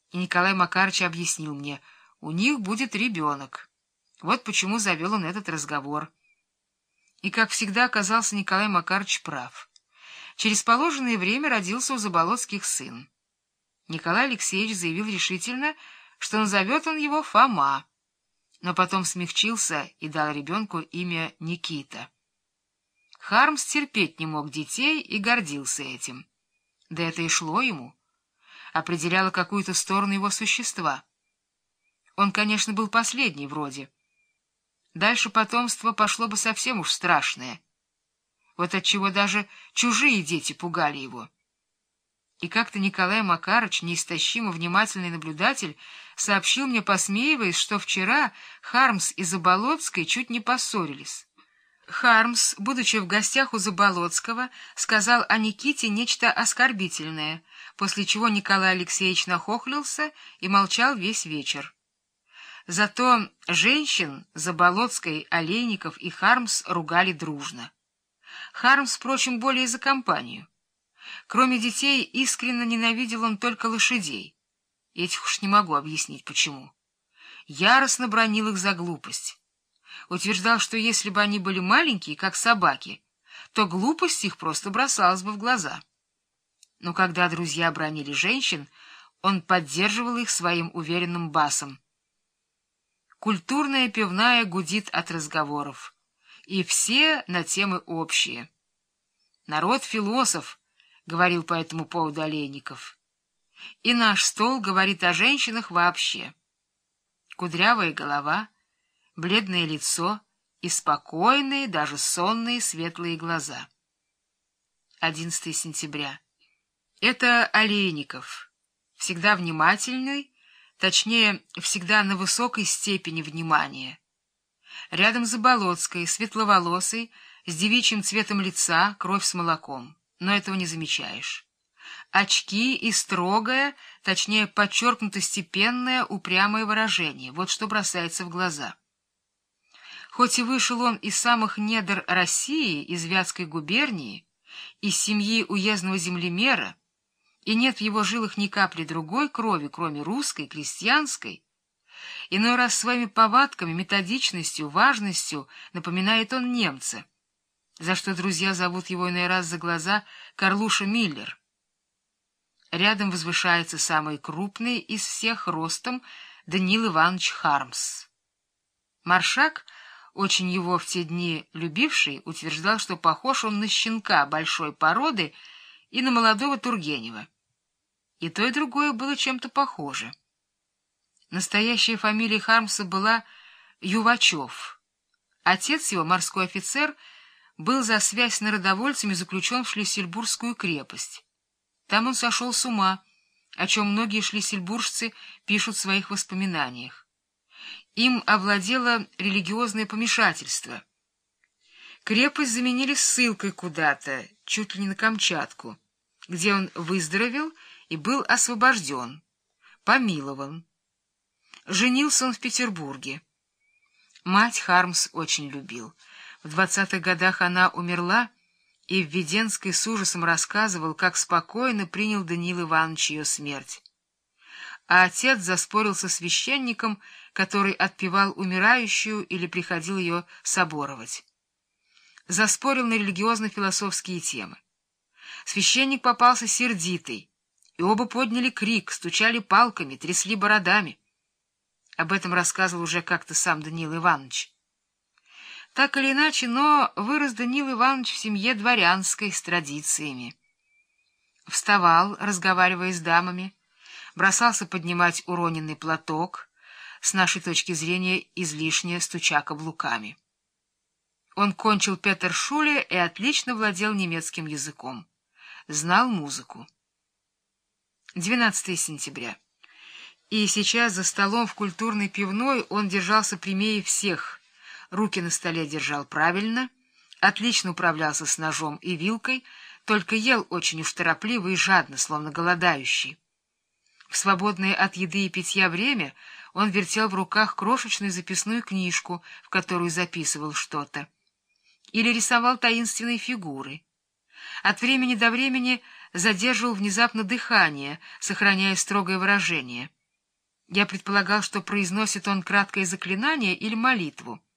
И Николай Макарыч объяснил мне, у них будет ребенок. Вот почему завел он этот разговор. И, как всегда, оказался Николай Макарыч прав. Через положенное время родился у Заболоцких сын. Николай Алексеевич заявил решительно, что назовет он его Фома, но потом смягчился и дал ребенку имя Никита. Хармс терпеть не мог детей и гордился этим. Да это и шло ему, определяло какую-то сторону его существа. Он, конечно, был последний вроде. Дальше потомство пошло бы совсем уж страшное. Вот отчего даже чужие дети пугали его. И как-то Николай Макарыч, неистощимо внимательный наблюдатель, сообщил мне, посмеиваясь, что вчера Хармс и Заболоцкий чуть не поссорились. Хармс, будучи в гостях у Заболоцкого, сказал о Никите нечто оскорбительное, после чего Николай Алексеевич нахохлился и молчал весь вечер. Зато женщин Заболоцкой, Олейников и Хармс ругали дружно. Хармс, впрочем, более за компанию. Кроме детей, искренне ненавидел он только лошадей. Этих уж не могу объяснить, почему. Яростно бранил их за глупость. Утверждал, что если бы они были маленькие, как собаки, то глупость их просто бросалась бы в глаза. Но когда друзья бранили женщин, он поддерживал их своим уверенным басом. Культурная пивная гудит от разговоров, и все на темы общие. «Народ философ», — говорил по этому поводу Олейников. «И наш стол говорит о женщинах вообще. Кудрявая голова, бледное лицо и спокойные, даже сонные светлые глаза». 11 сентября. Это Олейников, всегда внимательный, точнее, всегда на высокой степени внимания. Рядом Заболоцкой, светловолосый, с девичьим цветом лица, кровь с молоком, но этого не замечаешь. Очки и строгое, точнее, подчеркнуто степенное, упрямое выражение, вот что бросается в глаза. Хоть и вышел он из самых недр России, из Вятской губернии, из семьи уездного землемера, и нет в его жилах ни капли другой крови, кроме русской, крестьянской, иной раз своими повадками, методичностью, важностью напоминает он немца, за что друзья зовут его иной раз за глаза Карлуша Миллер. Рядом возвышается самый крупный из всех ростом Даниил Иванович Хармс. Маршак, очень его в те дни любивший, утверждал, что похож он на щенка большой породы и на молодого Тургенева. И то, и другое было чем-то похоже. Настоящая фамилия Хармса была Ювачев. Отец его, морской офицер, был за связь с народовольцами заключен в Шлиссельбургскую крепость. Там он сошел с ума, о чем многие шлиссельбуржцы пишут в своих воспоминаниях. Им овладело религиозное помешательство. Крепость заменили ссылкой куда-то, чуть ли не на Камчатку, где он выздоровел и был освобожден, помилован. Женился он в Петербурге. Мать Хармс очень любил. В 20-х годах она умерла, и в Введенской с ужасом рассказывал, как спокойно принял Даниил Иванович ее смерть. А отец заспорил со священником, который отпевал умирающую или приходил ее соборовать. Заспорил на религиозно-философские темы. Священник попался сердитый, и оба подняли крик, стучали палками, трясли бородами. Об этом рассказывал уже как-то сам Даниил Иванович. Так или иначе, но вырос Даниил Иванович в семье дворянской с традициями. Вставал, разговаривая с дамами, бросался поднимать уроненный платок, с нашей точки зрения излишне стуча каблуками. Он кончил Петершуле и отлично владел немецким языком. Знал музыку. 12 сентября. И сейчас за столом в культурной пивной он держался прямее всех. Руки на столе держал правильно, отлично управлялся с ножом и вилкой, только ел очень уж торопливо и жадно, словно голодающий. В свободное от еды и питья время он вертел в руках крошечную записную книжку, в которую записывал что-то, или рисовал таинственные фигуры. От времени до времени задерживал внезапно дыхание, сохраняя строгое выражение. Я предполагал, что произносит он краткое заклинание или молитву.